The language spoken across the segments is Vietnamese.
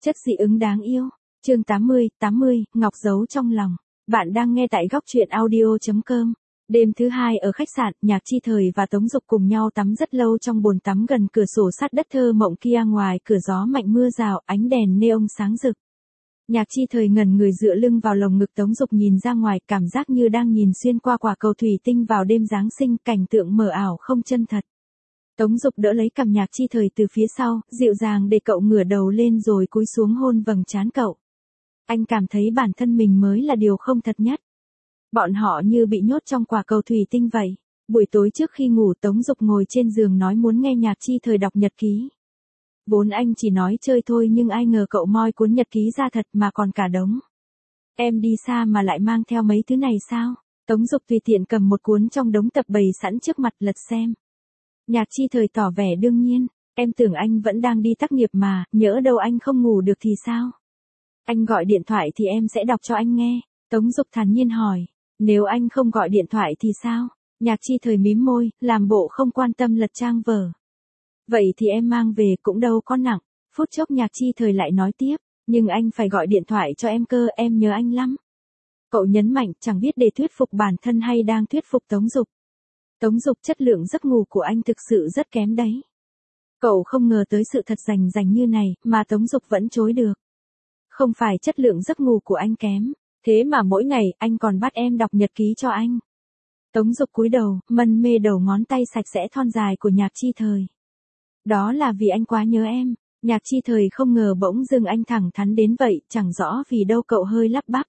Chất dị ứng đáng yêu. Chương 80, Ngọc giấu trong lòng. Bạn đang nghe tại góc truyện audio.com. Đêm thứ hai ở khách sạn, Nhạc Chi Thời và Tống Dục cùng nhau tắm rất lâu trong bồn tắm gần cửa sổ sát đất thơ mộng kia, ngoài cửa gió mạnh mưa rào, ánh đèn neon sáng rực. Nhạc Chi Thời ngẩn người dựa lưng vào lồng ngực Tống Dục, nhìn ra ngoài, cảm giác như đang nhìn xuyên qua quả cầu thủy tinh vào đêm Giáng sinh, cảnh tượng mờ ảo không chân thật. Tống Dục đỡ lấy cằm Nhạc Chi Thời từ phía sau, dịu dàng để cậu ngửa đầu lên rồi cúi xuống hôn vầng trán cậu. Anh cảm thấy bản thân mình mới là điều không thật nhất. Bọn họ như bị nhốt trong quả cầu thủy tinh vậy. Buổi tối trước khi ngủ, Tống Dục ngồi trên giường nói muốn nghe Nhạc Chi Thời đọc nhật ký. Vốn anh chỉ nói chơi thôi, nhưng ai ngờ cậu moi cuốn nhật ký ra thật mà còn cả đống. Em đi xa mà lại mang theo mấy thứ này sao? Tống Dục tùy tiện cầm một cuốn trong đống tập bày sẵn trước mặt lật xem. Nhạc Chi Thời tỏ vẻ đương nhiên, em tưởng anh vẫn đang đi tác nghiệp mà, nhỡ đâu anh không ngủ được thì sao? Anh gọi điện thoại thì em sẽ đọc cho anh nghe. Tống Dục thản nhiên hỏi, nếu anh không gọi điện thoại thì sao? Nhạc Chi Thời mím môi, làm bộ không quan tâm lật trang vở. Vậy thì em mang về cũng đâu có nặng. Phút chốc Nhạc Chi Thời lại nói tiếp, nhưng anh phải gọi điện thoại cho em cơ, em nhớ anh lắm. Cậu nhấn mạnh, chẳng biết để thuyết phục bản thân hay đang thuyết phục Tống Dục. Tống Dục, chất lượng giấc ngủ của anh thực sự rất kém đấy. Cậu không ngờ tới sự thật rành như này, mà Tống Dục vẫn chối được. Không phải chất lượng giấc ngủ của anh kém, thế mà mỗi ngày anh còn bắt em đọc nhật ký cho anh. Tống Dục cúi đầu, mân mê đầu ngón tay sạch sẽ thon dài của Nhạc Chi Thời. Đó là vì anh quá nhớ em. Nhạc Chi Thời không ngờ bỗng dưng anh thẳng thắn đến vậy, chẳng rõ vì đâu cậu hơi lắp bắp.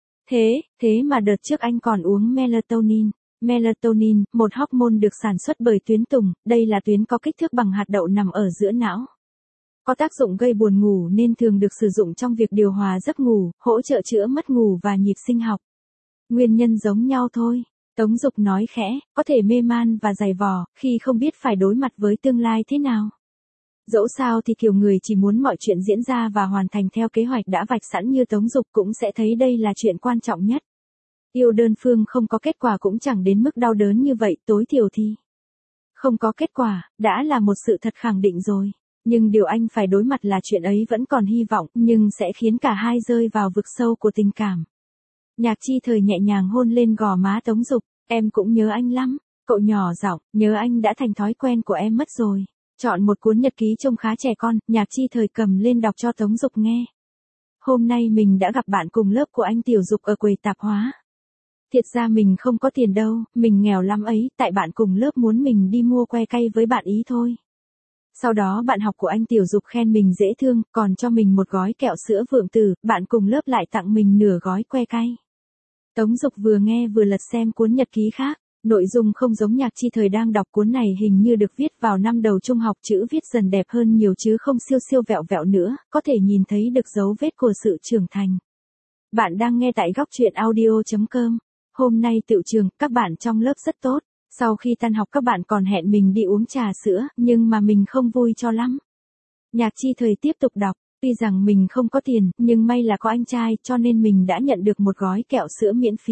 Thế mà đợt trước anh còn uống melatonin. Melatonin, một hormone được sản xuất bởi tuyến tùng, đây là tuyến có kích thước bằng hạt đậu nằm ở giữa não. Có tác dụng gây buồn ngủ nên thường được sử dụng trong việc điều hòa giấc ngủ, hỗ trợ chữa mất ngủ và nhịp sinh học. Nguyên nhân giống nhau thôi. Tống Dục nói khẽ, có thể mê man và dày vò, khi không biết phải đối mặt với tương lai thế nào. Dẫu sao thì kiểu người chỉ muốn mọi chuyện diễn ra và hoàn thành theo kế hoạch đã vạch sẵn như Tống Dục cũng sẽ thấy đây là chuyện quan trọng nhất. Yêu đơn phương không có kết quả cũng chẳng đến mức đau đớn như vậy, tối thiểu thì không có kết quả, đã là một sự thật khẳng định rồi. Nhưng điều anh phải đối mặt là chuyện ấy vẫn còn hy vọng, nhưng sẽ khiến cả hai rơi vào vực sâu của tình cảm. Nhạc Chi Thời nhẹ nhàng hôn lên gò má Tống Dục, em cũng nhớ anh lắm. Cậu nhỏ giọng, nhớ anh đã thành thói quen của em mất rồi. Chọn một cuốn nhật ký trông khá trẻ con, Nhạc Chi Thời cầm lên đọc cho Tống Dục nghe. Hôm nay mình đã gặp bạn cùng lớp của anh Tiểu Dục ở quầy tạp hóa. Thiệt ra mình không có tiền đâu, mình nghèo lắm ấy, tại bạn cùng lớp muốn mình đi mua que cay với bạn ý thôi. Sau đó bạn học của anh Tiểu Dục khen mình dễ thương, còn cho mình một gói kẹo sữa Vượng Tử, bạn cùng lớp lại tặng mình nửa gói que cay. Tống Dục vừa nghe vừa lật xem cuốn nhật ký khác, nội dung không giống Nhạc Chi Thời đang đọc, cuốn này hình như được viết vào năm đầu trung học, chữ viết dần đẹp hơn nhiều chứ không siêu vẹo vẹo nữa, có thể nhìn thấy được dấu vết của sự trưởng thành. Bạn đang nghe tại góc truyện audio.com. Hôm nay tựu trường, các bạn trong lớp rất tốt. Sau khi tan học các bạn còn hẹn mình đi uống trà sữa, nhưng mà mình không vui cho lắm. Nhạc Chi Thời tiếp tục đọc, tuy rằng mình không có tiền, nhưng may là có anh trai, cho nên mình đã nhận được một gói kẹo sữa miễn phí.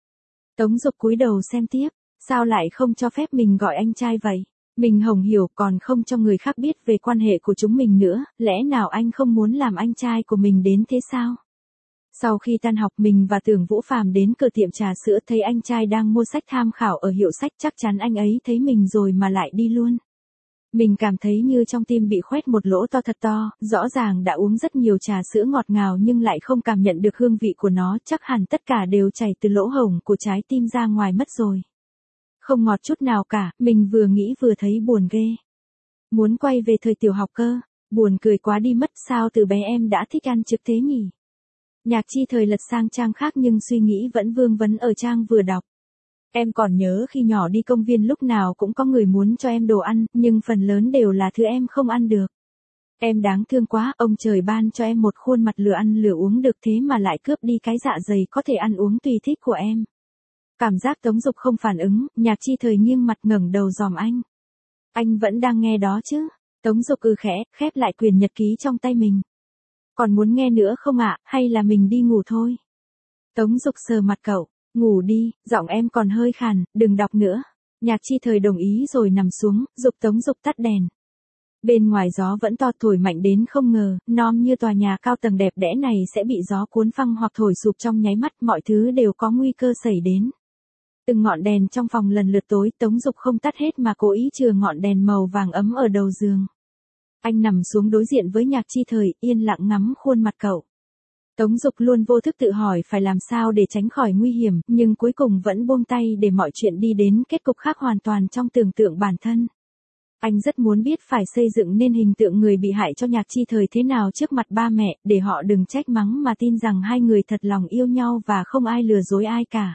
Tống Dục cúi đầu xem tiếp, sao lại không cho phép mình gọi anh trai vậy? Mình hổng hiểu, còn không cho người khác biết về quan hệ của chúng mình nữa, lẽ nào anh không muốn làm anh trai của mình đến thế sao? Sau khi tan học, mình và Tưởng Vũ Phàm đến cửa tiệm trà sữa, thấy anh trai đang mua sách tham khảo ở hiệu sách, chắc chắn anh ấy thấy mình rồi mà lại đi luôn. Mình cảm thấy như trong tim bị khoét một lỗ to thật to, rõ ràng đã uống rất nhiều trà sữa ngọt ngào nhưng lại không cảm nhận được hương vị của nó, chắc hẳn tất cả đều chảy từ lỗ hổng của trái tim ra ngoài mất rồi. Không ngọt chút nào cả, mình vừa nghĩ vừa thấy buồn ghê. Muốn quay về thời tiểu học cơ, buồn cười quá đi mất, sao từ bé em đã thích ăn trực thế nhỉ? Nhạc Chi Thời lật sang trang khác nhưng suy nghĩ vẫn vương vấn ở trang vừa đọc. Em còn nhớ khi nhỏ đi công viên lúc nào cũng có người muốn cho em đồ ăn, nhưng phần lớn đều là thứ em không ăn được. Em đáng thương quá, ông trời ban cho em một khuôn mặt lừa ăn lừa uống được thế mà lại cướp đi cái dạ dày có thể ăn uống tùy thích của em. Cảm giác Tống Dục không phản ứng, Nhạc Chi Thời nghiêng mặt ngẩng đầu dòm anh. Anh vẫn đang nghe đó chứ? Tống Dục khẽ, khép lại quyển nhật ký trong tay mình. Còn muốn nghe nữa không ạ, hay là mình đi ngủ thôi? Tống Dục sờ mặt cậu, ngủ đi, giọng em còn hơi khàn, đừng đọc nữa. Nhạc Chi Thời đồng ý rồi nằm xuống, giục Tống Dục tắt đèn. Bên ngoài gió vẫn to thổi mạnh đến không ngờ, non như tòa nhà cao tầng đẹp đẽ này sẽ bị gió cuốn phăng hoặc thổi sụp trong nháy mắt, mọi thứ đều có nguy cơ xảy đến. Từng ngọn đèn trong phòng lần lượt tối, Tống Dục không tắt hết mà cố ý chừa ngọn đèn màu vàng ấm ở đầu giường. Anh nằm xuống đối diện với Nhạc Chi Thời, yên lặng ngắm khuôn mặt cậu. Tống Dục luôn vô thức tự hỏi phải làm sao để tránh khỏi nguy hiểm, nhưng cuối cùng vẫn buông tay để mọi chuyện đi đến kết cục khác hoàn toàn trong tưởng tượng bản thân. Anh rất muốn biết phải xây dựng nên hình tượng người bị hại cho Nhạc Chi Thời thế nào trước mặt ba mẹ, để họ đừng trách mắng mà tin rằng hai người thật lòng yêu nhau và không ai lừa dối ai cả.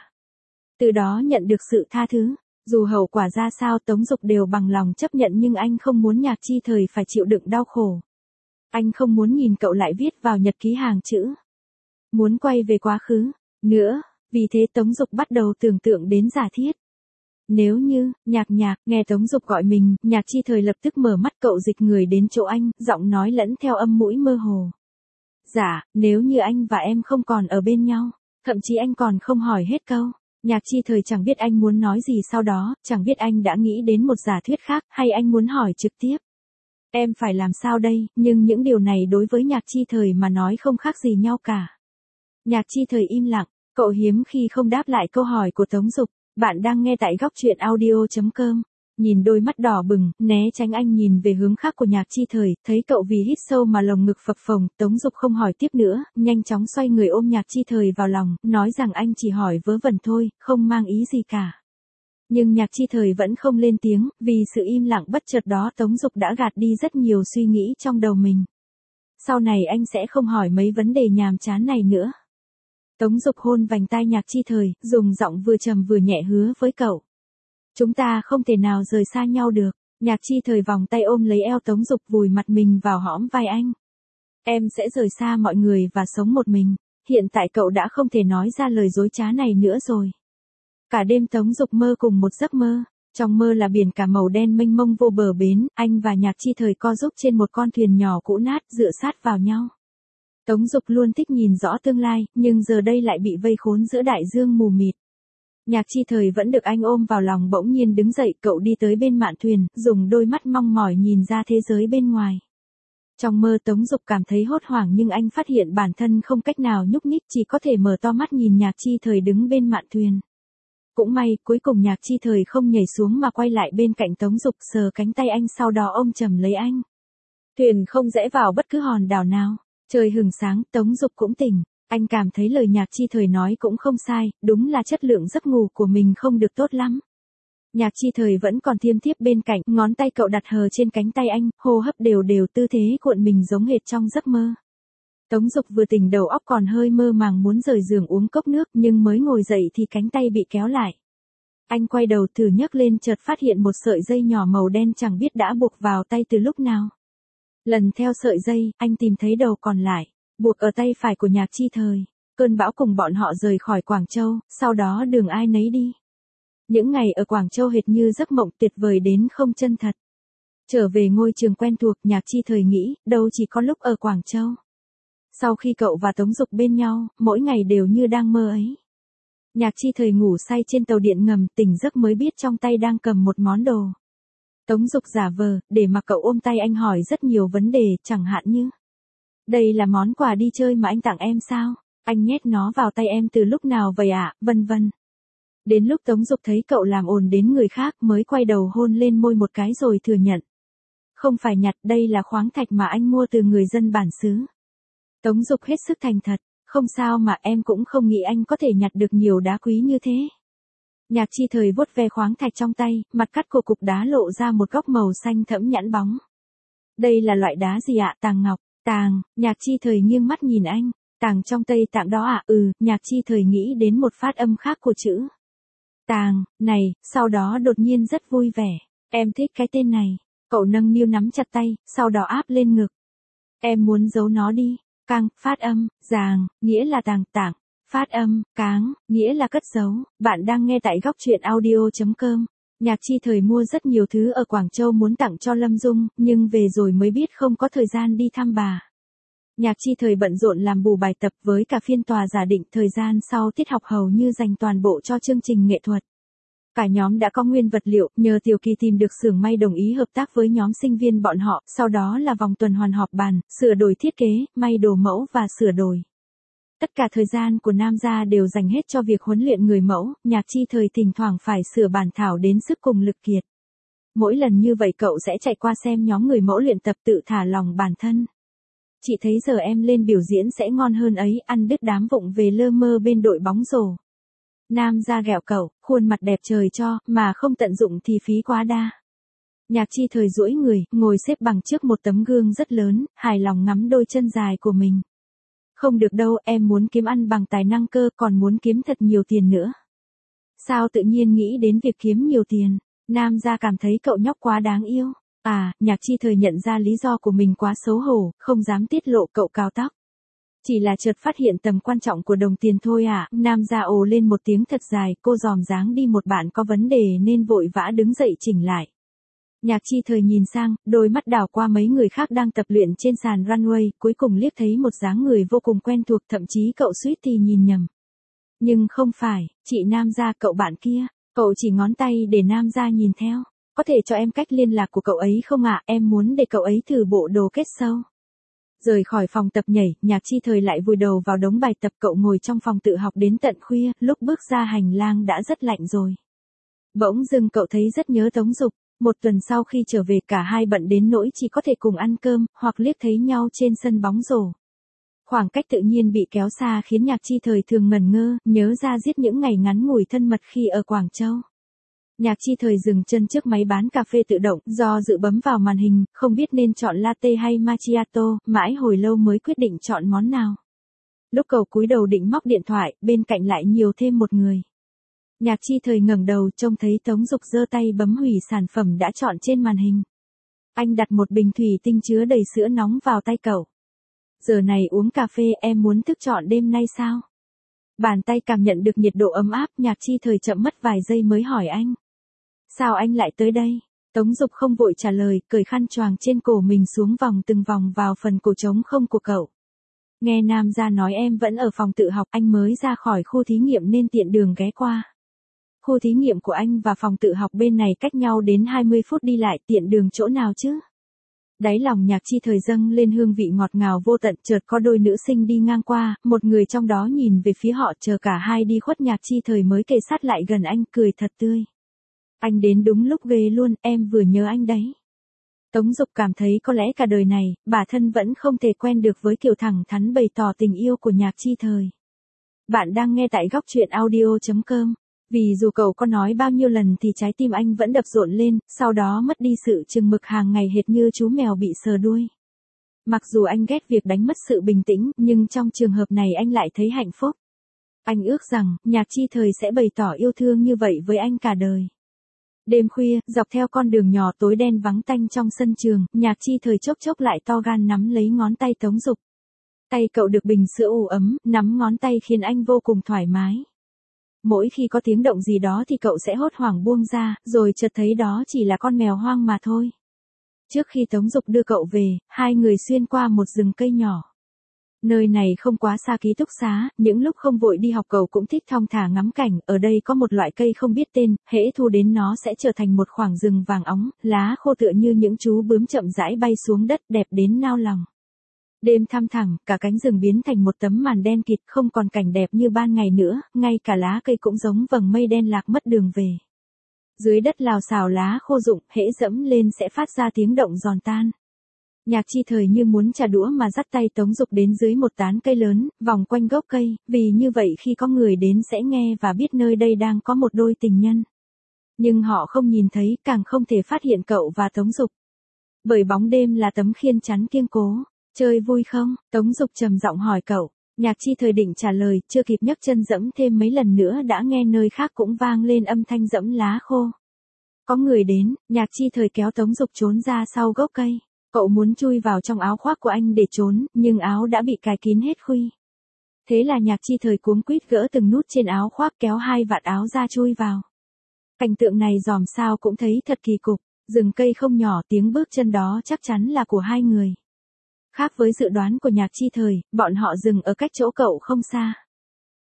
Từ đó nhận được sự tha thứ. Dù hậu quả ra sao Tống Dục đều bằng lòng chấp nhận, nhưng anh không muốn Nhạc Chi Thời phải chịu đựng đau khổ. Anh không muốn nhìn cậu lại viết vào nhật ký hàng chữ muốn quay về quá khứ nữa, vì thế Tống Dục bắt đầu tưởng tượng đến giả thiết. Nếu như, Nhạc, nghe Tống Dục gọi mình, Nhạc Chi Thời lập tức mở mắt, cậu dịch người đến chỗ anh, giọng nói lẫn theo âm mũi mơ hồ. Dạ, nếu như anh và em không còn ở bên nhau, thậm chí anh còn không hỏi hết câu. Nhạc Chi Thời chẳng biết anh muốn nói gì sau đó, chẳng biết anh đã nghĩ đến một giả thuyết khác, hay anh muốn hỏi trực tiếp. Em phải làm sao đây, nhưng những điều này đối với Nhạc Chi Thời mà nói không khác gì nhau cả. Nhạc Chi Thời im lặng, cậu hiếm khi không đáp lại câu hỏi của Tống Dục. Bạn đang nghe tại góc truyện audio.com. Nhìn đôi mắt đỏ bừng, né tránh anh nhìn về hướng khác của Nhạc Chi Thời, thấy cậu vì hít sâu mà lồng ngực phập phồng, Tống Dục không hỏi tiếp nữa, nhanh chóng xoay người ôm Nhạc Chi Thời vào lòng, nói rằng anh chỉ hỏi vớ vẩn thôi, không mang ý gì cả. Nhưng Nhạc Chi Thời vẫn không lên tiếng, vì sự im lặng bất chợt đó Tống Dục đã gạt đi rất nhiều suy nghĩ trong đầu mình. Sau này anh sẽ không hỏi mấy vấn đề nhàm chán này nữa. Tống Dục hôn vành tai Nhạc Chi Thời, dùng giọng vừa trầm vừa nhẹ hứa với cậu. Chúng ta không thể nào rời xa nhau được. Nhạc Chi Thời vòng tay ôm lấy eo Tống Dục, vùi mặt mình vào hõm vai anh. Em sẽ rời xa mọi người và sống một mình. Hiện tại cậu đã không thể nói ra lời dối trá này nữa rồi. Cả đêm Tống Dục mơ cùng một giấc mơ. Trong mơ là biển cả màu đen mênh mông vô bờ bến, anh và Nhạc Chi Thời co giúp trên một con thuyền nhỏ cũ nát dựa sát vào nhau. Tống Dục luôn thích nhìn rõ tương lai, nhưng giờ đây lại bị vây khốn giữa đại dương mù mịt. Nhạc Chi Thời vẫn được anh ôm vào lòng, bỗng nhiên đứng dậy, cậu đi tới bên mạn thuyền, dùng đôi mắt mong mỏi nhìn ra thế giới bên ngoài. Trong mơ Tống Dục cảm thấy hốt hoảng, nhưng anh phát hiện bản thân không cách nào nhúc nhích, chỉ có thể mở to mắt nhìn Nhạc Chi Thời đứng bên mạn thuyền. Cũng may, cuối cùng Nhạc Chi Thời không nhảy xuống mà quay lại bên cạnh Tống Dục, sờ cánh tay anh, sau đó ôm chầm lấy anh. Thuyền không rẽ vào bất cứ hòn đảo nào. Trời hừng sáng, Tống Dục cũng tỉnh. Anh cảm thấy lời Nhạc Chi Thời nói cũng không sai, đúng là chất lượng giấc ngủ của mình không được tốt lắm. Nhạc Chi Thời vẫn còn thiêm thiếp bên cạnh, ngón tay cậu đặt hờ trên cánh tay anh, hô hấp đều đều, tư thế cuộn mình giống hệt trong giấc mơ. Tống Dục vừa tỉnh, đầu óc còn hơi mơ màng, muốn rời giường uống cốc nước, nhưng mới ngồi dậy thì cánh tay bị kéo lại. Anh quay đầu thử nhấc lên, chợt phát hiện một sợi dây nhỏ màu đen chẳng biết đã buộc vào tay từ lúc nào. Lần theo sợi dây, anh tìm thấy đầu còn lại, buộc ở tay phải của Nhạc Chi Thời. Cơn bão cùng bọn họ rời khỏi Quảng Châu, sau đó đường ai nấy đi. Những ngày ở Quảng Châu hệt như giấc mộng tuyệt vời đến không chân thật. Trở về ngôi trường quen thuộc, Nhạc Chi Thời nghĩ, đâu chỉ có lúc ở Quảng Châu. Sau khi cậu và Tống Dục bên nhau, mỗi ngày đều như đang mơ ấy. Nhạc Chi Thời ngủ say trên tàu điện ngầm, tỉnh giấc mới biết trong tay đang cầm một món đồ. Tống Dục giả vờ, để mà cậu ôm tay anh hỏi rất nhiều vấn đề, chẳng hạn như: đây là món quà đi chơi mà anh tặng em sao? Anh nhét nó vào tay em từ lúc nào vậy ạ? Vân vân. Đến lúc Tống Dục thấy cậu làm ồn đến người khác mới quay đầu hôn lên môi một cái rồi thừa nhận. Không phải nhặt, đây là khoáng thạch mà anh mua từ người dân bản xứ. Tống Dục hết sức thành thật. Không sao mà, em cũng không nghĩ anh có thể nhặt được nhiều đá quý như thế. Nhạc Chi Thời vuốt ve khoáng thạch trong tay, mặt cắt của cục đá lộ ra một góc màu xanh thẫm nhẵn bóng. Đây là loại đá gì ạ? Tàng ngọc. Tàng, Nhạc Chi Thời nghiêng mắt nhìn anh. Tàng trong Tây Tạng đó ạ? Nhạc Chi Thời nghĩ đến một phát âm khác của chữ tàng, này, sau đó đột nhiên rất vui vẻ. Em thích cái tên này. Cậu nâng niu nắm chặt tay, sau đó áp lên ngực. Em muốn giấu nó đi. Cang, phát âm, giàng, nghĩa là tàng, tảng. Phát âm, cáng, nghĩa là cất giấu. Bạn đang nghe tại góc truyện audio.com. Nhạc Chi Thời mua rất nhiều thứ ở Quảng Châu muốn tặng cho Lâm Dung, nhưng về rồi mới biết không có thời gian đi thăm bà. Nhạc Chi Thời bận rộn làm bù bài tập với cả phiên tòa giả định, thời gian sau tiết học hầu như dành toàn bộ cho chương trình nghệ thuật. Cả nhóm đã có nguyên vật liệu, nhờ Tiểu Kỳ tìm được xưởng may đồng ý hợp tác với nhóm sinh viên bọn họ, sau đó là vòng tuần hoàn họp bàn, sửa đổi thiết kế, may đồ mẫu và sửa đổi. Tất cả thời gian của Nam gia đều dành hết cho việc huấn luyện người mẫu, Nhạc Chi Thời thỉnh thoảng phải sửa bản thảo đến sức cùng lực kiệt. Mỗi lần như vậy cậu sẽ chạy qua xem nhóm người mẫu luyện tập tự thả lòng bản thân. Chị thấy giờ em lên biểu diễn sẽ ngon hơn ấy, ăn đứt đám vụng về lơ mơ bên đội bóng rổ. Nam gia ghẹo cậu, khuôn mặt đẹp trời cho, mà không tận dụng thì phí quá đa. Nhạc Chi Thời duỗi người, ngồi xếp bằng trước một tấm gương rất lớn, hài lòng ngắm đôi chân dài của mình. Không được đâu, em muốn kiếm ăn bằng tài năng cơ, còn muốn kiếm thật nhiều tiền nữa. Sao tự nhiên nghĩ đến việc kiếm nhiều tiền? Nam gia cảm thấy cậu nhóc quá đáng yêu. Nhạc Chi Thời nhận ra lý do của mình quá xấu hổ, không dám tiết lộ cậu cào tóc. Chỉ là chợt phát hiện tầm quan trọng của đồng tiền thôi à, Nam gia ồ lên một tiếng thật dài, cô dòm dáng đi một bạn có vấn đề nên vội vã đứng dậy chỉnh lại. Nhạc Chi Thời nhìn sang, đôi mắt đảo qua mấy người khác đang tập luyện trên sàn runway, cuối cùng liếc thấy một dáng người vô cùng quen thuộc, thậm chí cậu suýt thì nhìn nhầm. Nhưng không phải, chị Nam gia cậu bạn kia, cậu chỉ ngón tay để Nam gia nhìn theo. Có thể cho em cách liên lạc của cậu ấy không ạ, em muốn để cậu ấy thử bộ đồ kết sâu. Rời khỏi phòng tập nhảy, Nhạc Chi Thời lại vùi đầu vào đống bài tập, cậu ngồi trong phòng tự học đến tận khuya, lúc bước ra hành lang đã rất lạnh rồi. Bỗng dưng cậu thấy rất nhớ Tống Dục. Một tuần sau khi trở về cả hai bận đến nỗi chỉ có thể cùng ăn cơm, hoặc liếc thấy nhau trên sân bóng rổ. Khoảng cách tự nhiên bị kéo xa khiến Nhạc Chi Thời thường ngẩn ngơ, nhớ ra giết những ngày ngắn ngủi thân mật khi ở Quảng Châu. Nhạc Chi Thời dừng chân trước máy bán cà phê tự động, do dự bấm vào màn hình, không biết nên chọn latte hay macchiato, mãi hồi lâu mới quyết định chọn món nào. Lúc cậu cúi đầu định móc điện thoại, bên cạnh lại nhiều thêm một người. Nhạc Chi Thời ngẩng đầu trông thấy Tống Dục giơ tay bấm hủy sản phẩm đã chọn trên màn hình. Anh đặt một bình thủy tinh chứa đầy sữa nóng vào tay cậu. Giờ này uống cà phê, em muốn thức trọn đêm nay sao? Bàn tay cảm nhận được nhiệt độ ấm áp, Nhạc Chi Thời chậm mất vài giây mới hỏi anh. Sao anh lại tới đây? Tống Dục không vội trả lời, cởi khăn choàng trên cổ mình xuống vòng từng vòng vào phần cổ trống không của cậu. Nghe Nam gia nói em vẫn ở phòng tự học, anh mới ra khỏi khu thí nghiệm nên tiện đường ghé qua. Khu thí nghiệm của anh và phòng tự học bên này cách nhau đến 20 phút đi lại, tiện đường chỗ nào chứ? Đáy lòng Nhạc Chi Thời dâng lên hương vị ngọt ngào vô tận, chợt có đôi nữ sinh đi ngang qua, một người trong đó nhìn về phía họ, chờ cả hai đi khuất Nhạc Chi Thời mới kề sát lại gần anh, cười thật tươi. Anh đến đúng lúc ghê luôn, em vừa nhớ anh đấy. Tống Dục cảm thấy có lẽ cả đời này, bản thân vẫn không thể quen được với kiểu thẳng thắn bày tỏ tình yêu của Nhạc Chi Thời. Bạn đang nghe tại góc truyện audio.com. Vì dù cậu có nói bao nhiêu lần thì trái tim anh vẫn đập rộn lên, sau đó mất đi sự chừng mực hàng ngày hệt như chú mèo bị sờ đuôi. Mặc dù anh ghét việc đánh mất sự bình tĩnh, nhưng trong trường hợp này anh lại thấy hạnh phúc. Anh ước rằng, Nhạc Chi Thời sẽ bày tỏ yêu thương như vậy với anh cả đời. Đêm khuya, dọc theo con đường nhỏ tối đen vắng tanh trong sân trường, Nhạc Chi Thời chốc chốc lại to gan nắm lấy ngón tay Tống Dục. Tay cậu được bình sữa ủ ấm, nắm ngón tay khiến anh vô cùng thoải mái. Mỗi khi có tiếng động gì đó thì cậu sẽ hốt hoảng buông ra, rồi chợt thấy đó chỉ là con mèo hoang mà thôi. Trước khi Tống Dục đưa cậu về, hai người xuyên qua một rừng cây nhỏ. Nơi này không quá xa ký túc xá, những lúc không vội đi học cậu cũng thích thong thả ngắm cảnh, ở đây có một loại cây không biết tên, hễ thu đến nó sẽ trở thành một khoảng rừng vàng óng, lá khô tựa như những chú bướm chậm rãi bay xuống đất, đẹp đến nao lòng. Đêm thăm thẳm, cả cánh rừng biến thành một tấm màn đen kịt, không còn cảnh đẹp như ban ngày nữa, ngay cả lá cây cũng giống vầng mây đen lạc mất đường về. Dưới đất lào xào lá khô rụng, hễ dẫm lên sẽ phát ra tiếng động giòn tan. Nhạc Chi Thời như muốn trả đũa mà dắt tay Tống Dục đến dưới một tán cây lớn, vòng quanh gốc cây, vì như vậy khi có người đến sẽ nghe và biết nơi đây đang có một đôi tình nhân. Nhưng họ không nhìn thấy, càng không thể phát hiện cậu và Tống Dục. Bởi bóng đêm là tấm khiên chắn kiên cố. Chơi vui không? Tống Dục trầm giọng hỏi cậu. Nhạc Chi Thời định trả lời, chưa kịp nhấc chân dẫm thêm mấy lần nữa đã nghe nơi khác cũng vang lên âm thanh dẫm lá khô. Có người đến, Nhạc Chi Thời kéo Tống Dục trốn ra sau gốc cây. Cậu muốn chui vào trong áo khoác của anh để trốn, nhưng áo đã bị cài kín hết khuy. Thế là Nhạc Chi Thời cuống quýt gỡ từng nút trên áo khoác kéo hai vạt áo ra chui vào. Cảnh tượng này dòm sao cũng thấy thật kỳ cục, rừng cây không nhỏ, tiếng bước chân đó chắc chắn là của hai người. Khác với dự đoán của Nhạc Chi Thời, bọn họ dừng ở cách chỗ cậu không xa.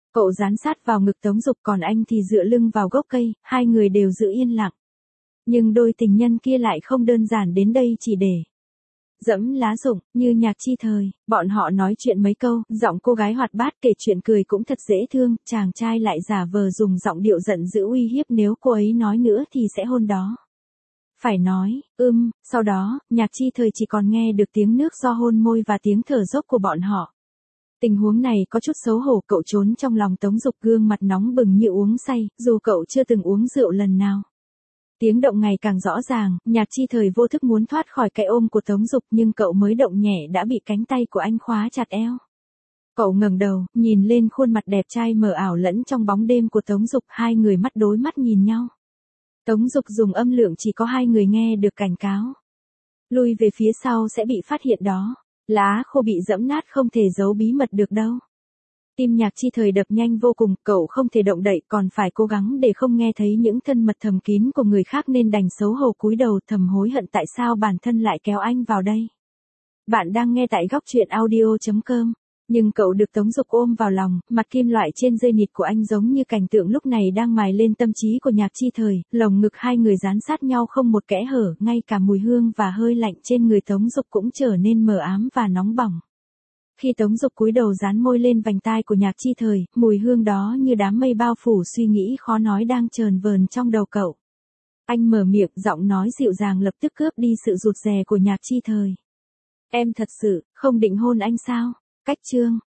Cậu dán sát vào ngực Tống Dục còn anh thì dựa lưng vào gốc cây, hai người đều giữ yên lặng. Nhưng đôi tình nhân kia lại không đơn giản đến đây chỉ để dẫm lá rụng, như Nhạc Chi Thời, bọn họ nói chuyện mấy câu, giọng cô gái hoạt bát kể chuyện cười cũng thật dễ thương, chàng trai lại giả vờ dùng giọng điệu giận dữ uy hiếp nếu cô ấy nói nữa thì sẽ hôn đó. Phải nói, sau đó, Nhạc Chi Thời chỉ còn nghe được tiếng nước do hôn môi và tiếng thở dốc của bọn họ. Tình huống này có chút xấu hổ, cậu trốn trong lòng Tống Dục, gương mặt nóng bừng như uống say, dù cậu chưa từng uống rượu lần nào. Tiếng động ngày càng rõ ràng, Nhạc Chi Thời vô thức muốn thoát khỏi cái ôm của Tống Dục nhưng cậu mới động nhẹ đã bị cánh tay của anh khóa chặt eo. Cậu ngẩng đầu, nhìn lên khuôn mặt đẹp trai mờ ảo lẫn trong bóng đêm của Tống Dục, hai người mắt đối mắt nhìn nhau. Tống Dục dùng âm lượng chỉ có hai người nghe được cảnh cáo. Lui về phía sau sẽ bị phát hiện đó. Lá khô bị dẫm nát không thể giấu bí mật được đâu. Tim Nhạc Chi Thời đập nhanh vô cùng, cậu không thể động đậy còn phải cố gắng để không nghe thấy những thân mật thầm kín của người khác nên đành xấu hổ cúi đầu thầm hối hận tại sao bản thân lại kéo anh vào đây. Bạn đang nghe tại góc truyện audio.com. Nhưng cậu được Tống Dục ôm vào lòng, mặt kim loại trên dây nịt của anh giống như cảnh tượng lúc này đang mài lên tâm trí của Nhạc Chi Thời, lồng ngực hai người dán sát nhau không một kẽ hở, ngay cả mùi hương và hơi lạnh trên người Tống Dục cũng trở nên mờ ám và nóng bỏng. Khi Tống Dục cúi đầu dán môi lên vành tai của Nhạc Chi Thời, mùi hương đó như đám mây bao phủ suy nghĩ khó nói đang chờn vờn trong đầu cậu. Anh mở miệng, giọng nói dịu dàng lập tức cướp đi sự rụt rè của Nhạc Chi Thời. Em thật sự không định hôn anh sao? Cách chương